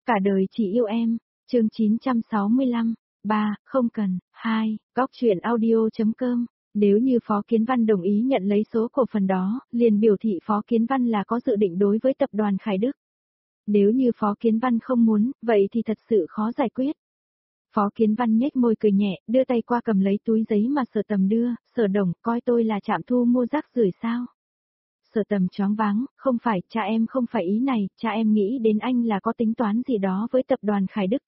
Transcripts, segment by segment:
Cả đời chỉ yêu em, chương 965, 3, không cần, 2, góc chuyện audio.com. Nếu như Phó Kiến Văn đồng ý nhận lấy số cổ phần đó, liền biểu thị Phó Kiến Văn là có dự định đối với tập đoàn Khải Đức. Nếu như Phó Kiến Văn không muốn, vậy thì thật sự khó giải quyết. Phó Kiến Văn nhếch môi cười nhẹ, đưa tay qua cầm lấy túi giấy mà Sở Tầm đưa, Sở Đồng, coi tôi là trạm thu mua rác rưởi sao? Sở Tầm choáng váng, không phải, cha em không phải ý này, cha em nghĩ đến anh là có tính toán gì đó với tập đoàn Khải Đức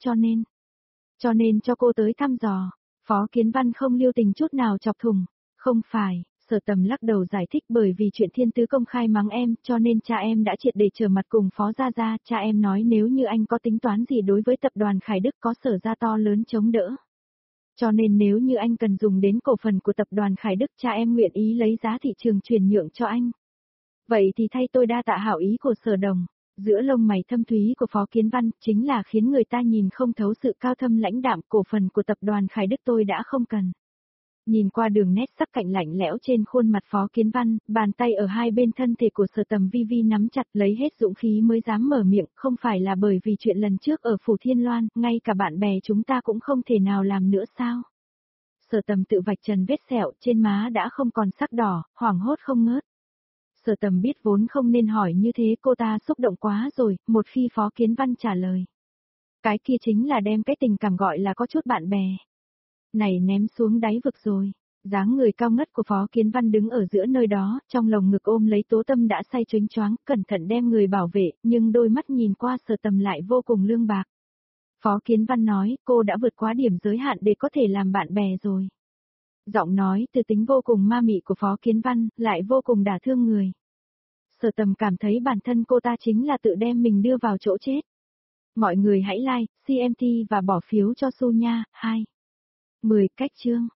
cho nên cho cô tới thăm dò. Phó Kiến Văn không lưu tình chút nào chọc thủng, không phải, Sở Tầm lắc đầu giải thích bởi vì chuyện Thiên Tứ công khai mắng em, cho nên cha em đã triệt để trở mặt cùng Phó Gia Gia, cha em nói nếu như anh có tính toán gì đối với tập đoàn Khải Đức có Sở Gia to lớn chống đỡ. Cho nên nếu như anh cần dùng đến cổ phần của tập đoàn Khải Đức, cha em nguyện ý lấy giá thị trường chuyển nhượng cho anh. Vậy thì thay tôi đa tạ hảo ý của Sở Đồng. Giữa lông mày thâm thúy của Phó Kiến Văn chính là khiến người ta nhìn không thấu sự cao thâm lãnh đạm, cổ phần của tập đoàn Khải Đức tôi đã không cần. Nhìn qua đường nét sắc cạnh lạnh lẽo trên khuôn mặt Phó Kiến Văn, bàn tay ở hai bên thân thể của Sở Tầm vi vi nắm chặt, lấy hết dũng khí mới dám mở miệng, không phải là bởi vì chuyện lần trước ở Phủ Thiên Loan, ngay cả bạn bè chúng ta cũng không thể nào làm nữa sao? Sở Tầm tự vạch trần vết sẹo trên má đã không còn sắc đỏ, hoảng hốt không ngớt. Sở Tầm biết vốn không nên hỏi như thế, cô ta xúc động quá rồi, một khi Phó Kiến Văn trả lời. Cái kia chính là đem cái tình cảm gọi là có chút bạn bè. Này ném xuống đáy vực rồi. Dáng người cao ngất của Phó Kiến Văn đứng ở giữa nơi đó, trong lồng ngực ôm lấy Tố Tâm đã say choáng choáng, cẩn thận đem người bảo vệ, nhưng đôi mắt nhìn qua Sở Tầm lại vô cùng lương bạc. Phó Kiến Văn nói, cô đã vượt quá điểm giới hạn để có thể làm bạn bè rồi. Giọng nói từ tính vô cùng ma mị của Phó Kiến Văn, lại vô cùng đả thương người. Sở Tầm cảm thấy bản thân cô ta chính là tự đem mình đưa vào chỗ chết. Mọi người hãy like, CMT và bỏ phiếu cho Su nha, 2. 10 cách chương.